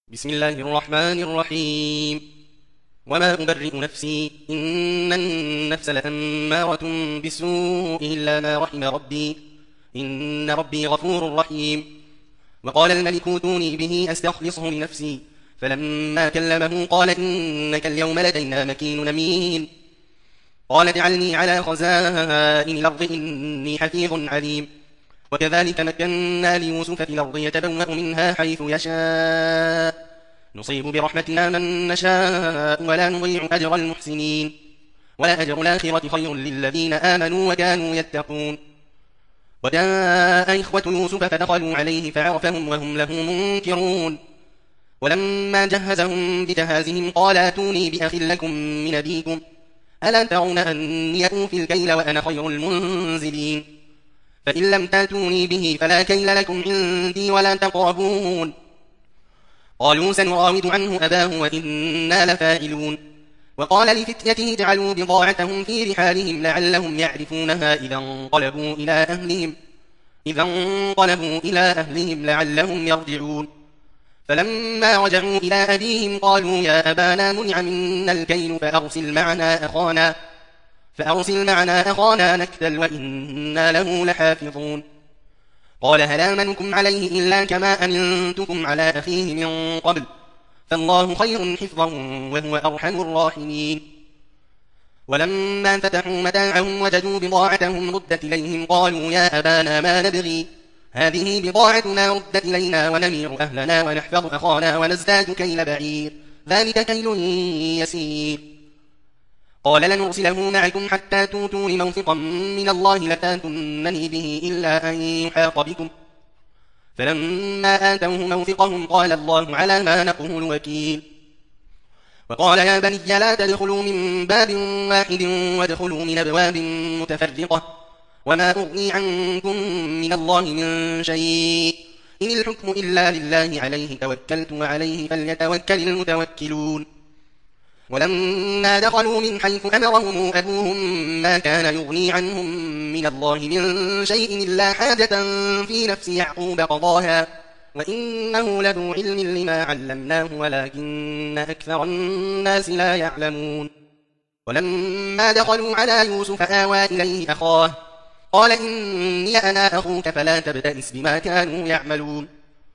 بسم الله الرحمن الرحيم. وما أبرئ نفسي إن النفس لأمارة بالسوء إلا ما رحم ربي إن ربي غفور رحيم. وقال الملك ائتوني به أستخلصه لنفسي فلما كلمه قال إنك اليوم لدينا مكين أمين. قال اجعلني على خزائن الأرض إني حفيظ عليم. وكذلك مكنا ليوسف في الأرض يتبوأ منها حيث يشاء نصيب برحمتنا من نشاء ولا نضيع أجر المحسنين ولأجر الآخرة خير للذين آمنوا وكانوا يتقون. وجاء إخوة يوسف فدخلوا عليه فعرفهم وهم له منكرون. ولما جهزهم بجهازهم قال ائتوني بأخ لكم من أبيكم ألا ترون أني أوفي الكيل وأنا خير المنزلين فإن لم تأتوني به فلا كيل لكم عندي ولا تقربون. قالوا سنراود عنه أباه وإنا لفاعلون. وقال لفتيته اجعلوا بضاعتهم في رحالهم لعلهم يعرفونها إذا انقلبوا إلى أهلهم لعلهم يرجعون. فلما رجعوا إلى أبيهم قالوا يا أبانا منع منا الكيل فأرسل معنا أخانا نكتل وإنا له لحافظون. قال هل آمنكم عليه إلا كما أمنتكم على أخيه من قبل فالله خير حفظا وهو أرحم الراحمين. ولما فتحوا متاعهم وجدوا بضاعتهم ردت إليهم قالوا يا أبانا ما نبغي هذه بضاعتنا ردت إلينا ونمير أهلنا ونحفظ أخانا ونزداد كيل بعير ذلك كيل يسير. قال لنرسله معكم حتى توتوا موثقا من الله لتاتونني به إلا أن يحاط بكم. فلما آتوه موثقهم قال الله على ما نقول وكيل. وقال يا بني لا تدخلوا من باب واحد وادخلوا من أبواب متفرقة وما أغني عنكم من الله من شيء إن الحكم إلا لله عليه توكلت وعليه فليتوكل المتوكلون. ولما دخلوا من حيث أمرهم أبوهم ما كان يغني عنهم من الله من شيء إلا حاجة في نفس يعقوب قضاها وإنه لذو علم لما علمناه ولكن أكثر الناس لا يعلمون. ولما دخلوا على يوسف آوى إليه أخاه قال إني أنا أخوك فلا تبتئس بما كانوا يعملون.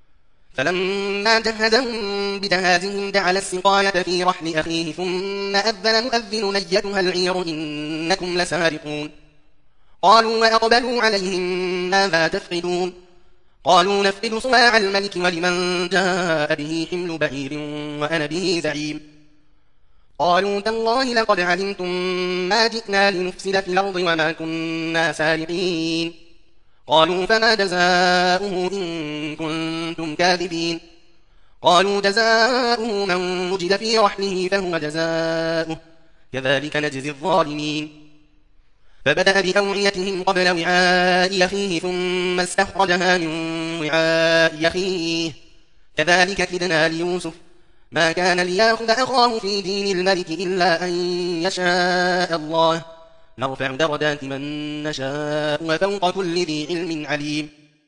فلما جهزهم بجهازهم جعل السقاية في رحل أخيه ثم أذن مؤذن أيتها العير إنكم لسارقون. قالوا وأقبلوا عليهم ماذا تفقدون قالوا نفقد صواع الملك ولمن جاء به حمل بعير وأنا به زعيم. قالوا تالله لقد علمتم ما جئنا لنفسد في الأرض وما كنا سارقين. قالوا فما جزاؤه إن كنتم كاذبين. قالوا جزاؤه من وجد في رحله فهو جزاؤه كذلك نجزي الظالمين. فبدأ بأوعيتهم قبل وعاء أخيه ثم استخرجها من وعاء أخيه كذلك كدنا ليوسف ما كان ليأخذ أخاه في دين الملك إلا أن يشاء الله نرفع درجات من نشاء وفوق كل ذي علم عليم.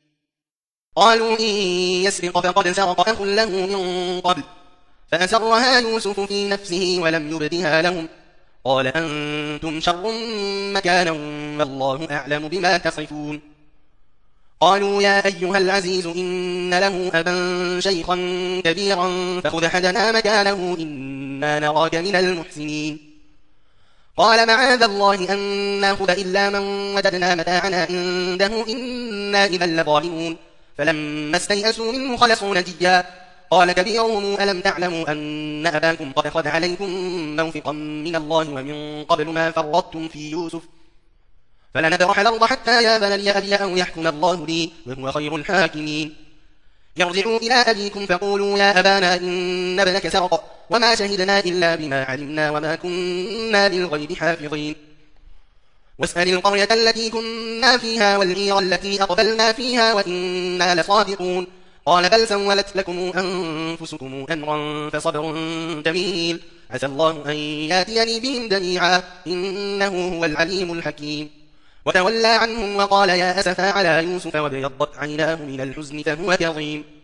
قالوا إن يسرق فقد سرق أخ له من قبل فأسرها يوسف في نفسه ولم يبدها لهم قال أنتم شر مكانا والله أعلم بما تصفون. قالوا يا أيها العزيز إن له أبا شيخا كبيرا فخذ أحدنا مكانه إنا نراك من المحسنين. قال معاذ الله أن نأخذ إلا من وجدنا متاعنا عنده إنا إذا لظالمون. فلما استيئسوا منه خلصوا نجيا قال كبيرهم ألم تعلموا أن أباكم قد أخذ عليكم موثقا من الله ومن قبل ما فرطتم في يوسف فلنبرح الأرض حتى يأذن لي أبي أو يحكم الله لي وهو خير الحاكمين. يرجعوا إلى أبيكم فقولوا يا أبانا إن ابنك سرق وما شهدنا إلا بما علمنا وما كنا للغيب حافظين. واسأل القرية التي كنا فيها والعير التي أقبلنا فيها وإنا لصادقون. قال بل سولت لكم أنفسكم أمرا فصبر جميل عسى الله أن يأتيني بهم جميعا إنه هو العليم الحكيم. وتولى عنهم وقال يا أسفا على يوسف وابيضت عيناه من الحزن فهو كظيم.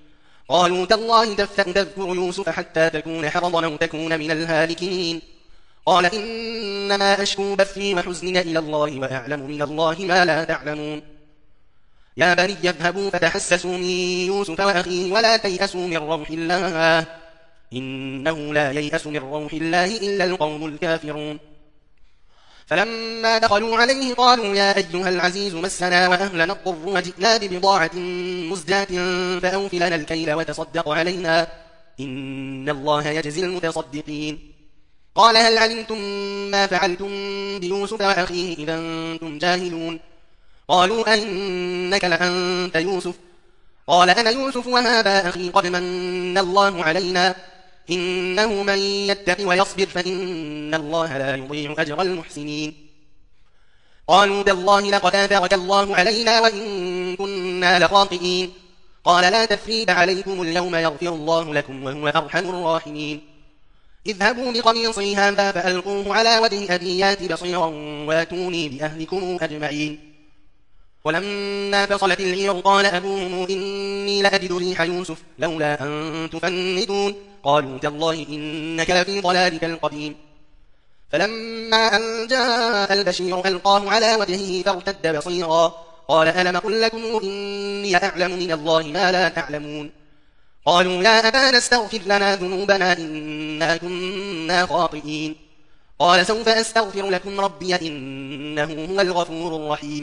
قالوا تالله تفتأ تذكر يوسف حتى تكون حرضا أو تكون من الهالكين قال إنما أشكو بثي وحزني إلى الله وأعلم من الله ما لا تعلمون يا بني اذهبوا فتحسسوا من يوسف وأخيه ولا تيأسوا من روح الله إنه لا ييأس من روح الله إلا القوم الكافرون فلما دخلوا عليه قالوا يا أيها العزيز مسنا وأهلنا الضر وجئنا ببضاعة مزجاة فأوف لنا الكيل وتصدق علينا إن الله يجزي المتصدقين قال هل علمتم ما فعلتم بيوسف وأخيه إذا أنتم جاهلون قالوا أئنك لأنت يوسف قال أنا يوسف وهذا أخي قد من الله علينا إنه من يتق ويصبر فإن الله لا يضيع أجر المحسنين قالوا تالله لقد آثرك الله علينا وإن كنا لخاطئين قال لا تثريب عليكم اليوم يغفر الله لكم وهو أرحم الراحمين اذهبوا بقميصي هذا فألقوه على وجه أبي يأت بصيرا واتوني بأهلكم أجمعين ولما فصلت العير قال أبوهم إني لأجد ريح يوسف لولا أن تفندون قالوا تالله إنك لفي ضلالك القديم فلما أن جاء البشير ألقاه على وجهه فارتد بصيرا قال ألم أقل لكم إني أعلم من الله ما لا تعلمون قالوا يا أبانا استغفر لنا ذنوبنا إنا كنا خاطئين قال سوف أستغفر لكم ربي إنه هو الغفور الرحيم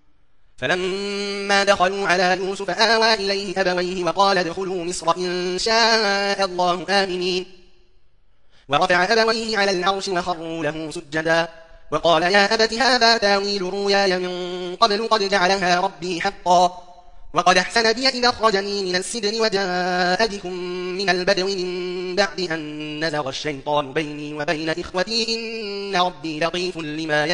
فلما دخلوا على يوسف آوى إليه أبويه وقال ادخلوا مصر إن شاء الله آمنين ورفع أبويه على العرش وخروا له سجدا وقال يا أبت هذا تاويل رؤياي من قبل قد جعلها ربي حقا وقد أحسن بي إذ أخرجني من السجن وجاء بكم من البدو من بعد أن نزغ الشيطان بيني وبين إخوتي إن ربي لطيف لما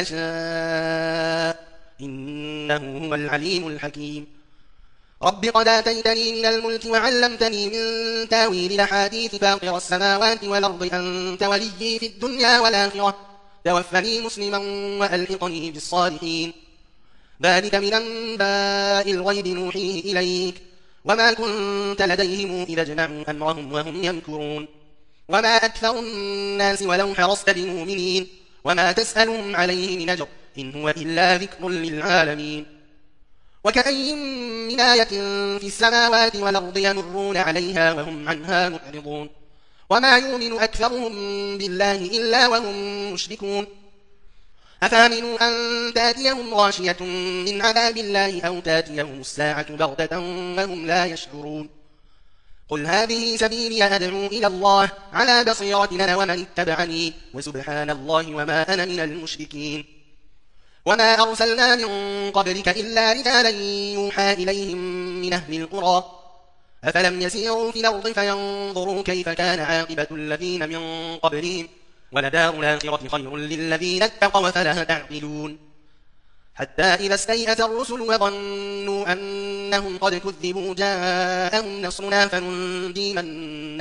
يشاء إنه هو العليم الحكيم رب قد آتيتني من الملك وعلمتني من تاويل الأحاديث فاطر السماوات والأرض أنت وليي في الدنيا والآخرة توفني مسلما وألحقني بالصالحين ذلك من أنباء الغيب نوحيه إليك وما كنت لديهم إذا اجمعوا أمرهم وهم يمكرون وما أكثر الناس ولو حرصت بمؤمنين وما تسألهم عليه من أجر إن هو إلا ذكر للعالمين وكأي من آية في السماوات والأرض يمرون عليها وهم عنها معرضون وما يؤمن أكثرهم بالله إلا وهم مشركون أفامنوا أن تأتيهم غاشية من عذاب الله أو تأتيهم الساعة بغتة وهم لا يشعرون قل هذه سبيلي أدعو إلى الله على بصيرة أنا ومن اتبعني وسبحان الله وما أنا من المشركين وما أرسلنا من قبلك إلا رجالا يوحى إليهم من أهل القرى أفلم يسيروا في الأرض فينظروا كيف كان عاقبة الذين من قبلهم ولدار الآخرة خير للذين اتقوا أفلا تعقلون حتى إذا استيأس الرسل وظنوا أنهم قد كذبوا جاءهم نصرنا فننجي من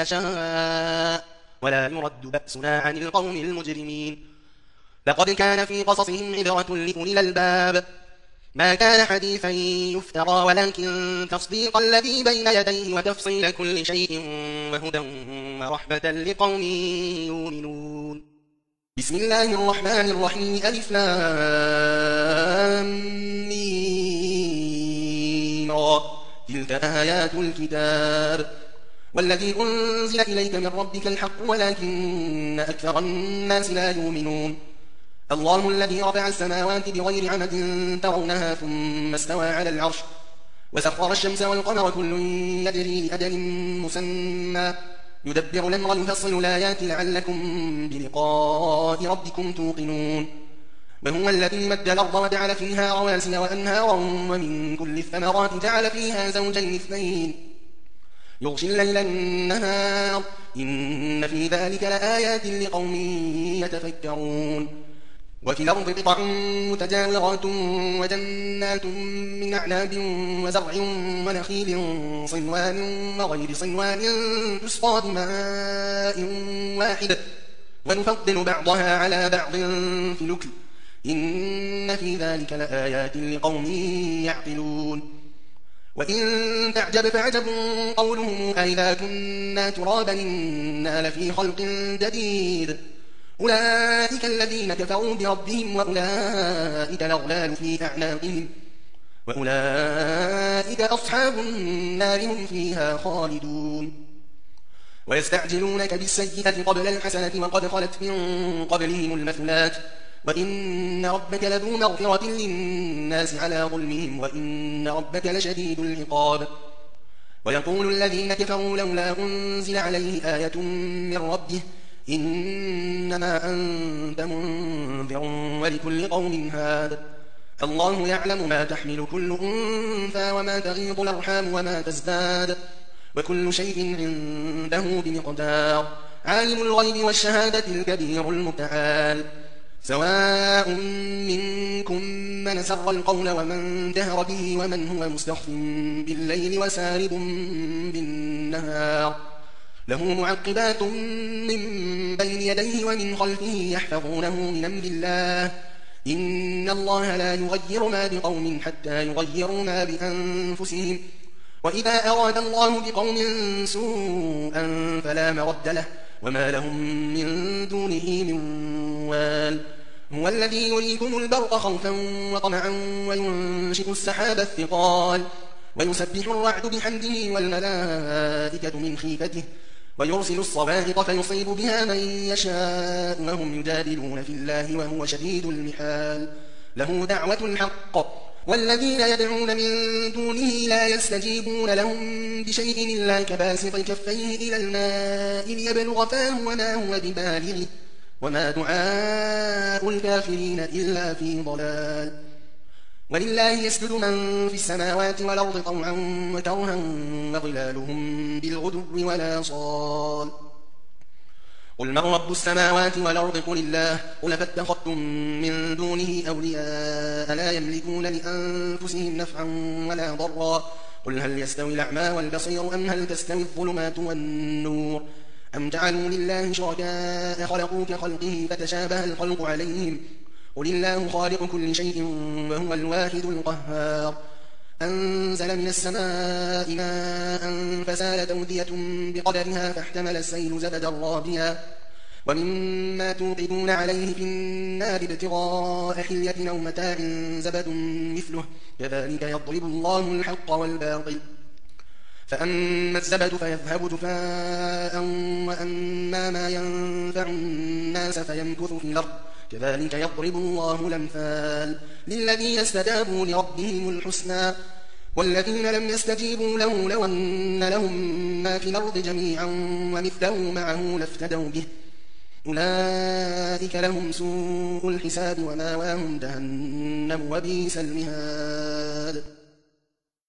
نشاء ولا يرد بأسنا عن القوم المجرمين لقد كان في قصصهم عبرة لأولي الألباب ما كان حديثا يفترى ولكن تصديق الذي بين يديه وتفصيل كل شيء وهدى ورحمة لقوم يؤمنون بسم الله الرحمن الرحيم ألف لام ميم تلك آيات الكتاب والذي أنزل إليك من ربك الحق ولكن أكثر الناس لا يؤمنون الله الذي رفع السماوات بغير عمد ترونها ثم استوى على العرش وسخر الشمس والقمر كل يجري لأجل مسمى يدبر الأمر يفصل الآيات لعلكم بلقاء ربكم توقنون وهو الذي مد الأرض وجعل فيها رواسي وأنهارا ومن كل الثمرات جعل فيها زوجين اثنين يغشي الليل النهار إن في ذلك لآيات لقوم يتفكرون وفي الأرض قطع متجاورات وجنات من أعناب وزرع ونخيل صنوان وغير صنوان تسقى بماء واحد ونفضل بعضها على بعض في الأكل إن في ذلك لآيات لقوم يعقلون وإن تعجب فعجب قولهم أئذا كنا ترابا إنا لفي خلق جديد أولئك الذين كفروا بربهم وأولئك الأغلال في أعناقهم وأولئك أصحاب النار هم فيها خالدون ويستعجلونك بالسيئة قبل الحسنة وقد خلت من قبلهم المثلات وإن ربك لذو مغفرة للناس على ظلمهم وإن ربك لشديد العقاب ويقول الذين كفروا لولا أنزل عليه آية من ربه إنما أنت منذر ولكل قوم هاد الله يعلم ما تحمل كل أنثى وما تغيض الأرحام وما تزداد وكل شيء عنده بمقدار عالم الغيب والشهادة الكبير المتعال سواء منكم من سر القول ومن جهر به ومن هو مستخف بالليل وسارب بالنهار له معقبات من بين يديه ومن خلفه يحفظونه من أمر الله إن الله لا يغير ما بقوم حتى يغيروا ما بأنفسهم وإذا أراد الله بقوم سوءا فلا مرد له وما لهم من دونه من وال هو الذي يريكم البرق خوفا وطمعا وينشئ السحاب الثقال ويسبح الرعد بحمده والملائكة من خيفته ويرسل الصواعق فيصيب بها من يشاء وهم يجادلون في الله وهو شديد المحال له دعوة الحق والذين يدعون من دونه لا يستجيبون لهم بشيء إلا كباسط كفيه إلى الماء ليبلغ فاه وما هو ببالغه وما دعاء الكافرين إلا في ضلال ولله يسجد من في السماوات والأرض طوعا وكرها وظلالهم بالغدو ولا صال قل من رب السماوات والأرض قل الله قل فاتخذتم من دونه أولياء لا يملكون لأنفسهم نفعا ولا ضرا قل هل يستوي الأعمى والبصير أم هل تستوي الظلمات والنور أم جعلوا لله شركاء خلقوا كخلقه فتشابه الخلق عليهم قل الله خالق كل شيء وهو الواحد القهار أنزل من السماء ماء فسالت أودية بقدرها فاحتمل السيل زبدا رابيا ومما توقدون عليه في النار ابتغاء حلية أو متاع زبد مثله كذلك يضرب الله الحق والباطل فأما الزبد فيذهب جفاء وأما ما ينفع الناس فيمكث في الأرض كذلك يضرب الله الأمثال للذين استجابوا لربهم الحسنى والذين لم يستجيبوا له لو أن لهم ما في الأرض جميعا ومثله معه لافتدوا به أولئك لهم سوء الحساب وماواهم جهنم وبئس المهاد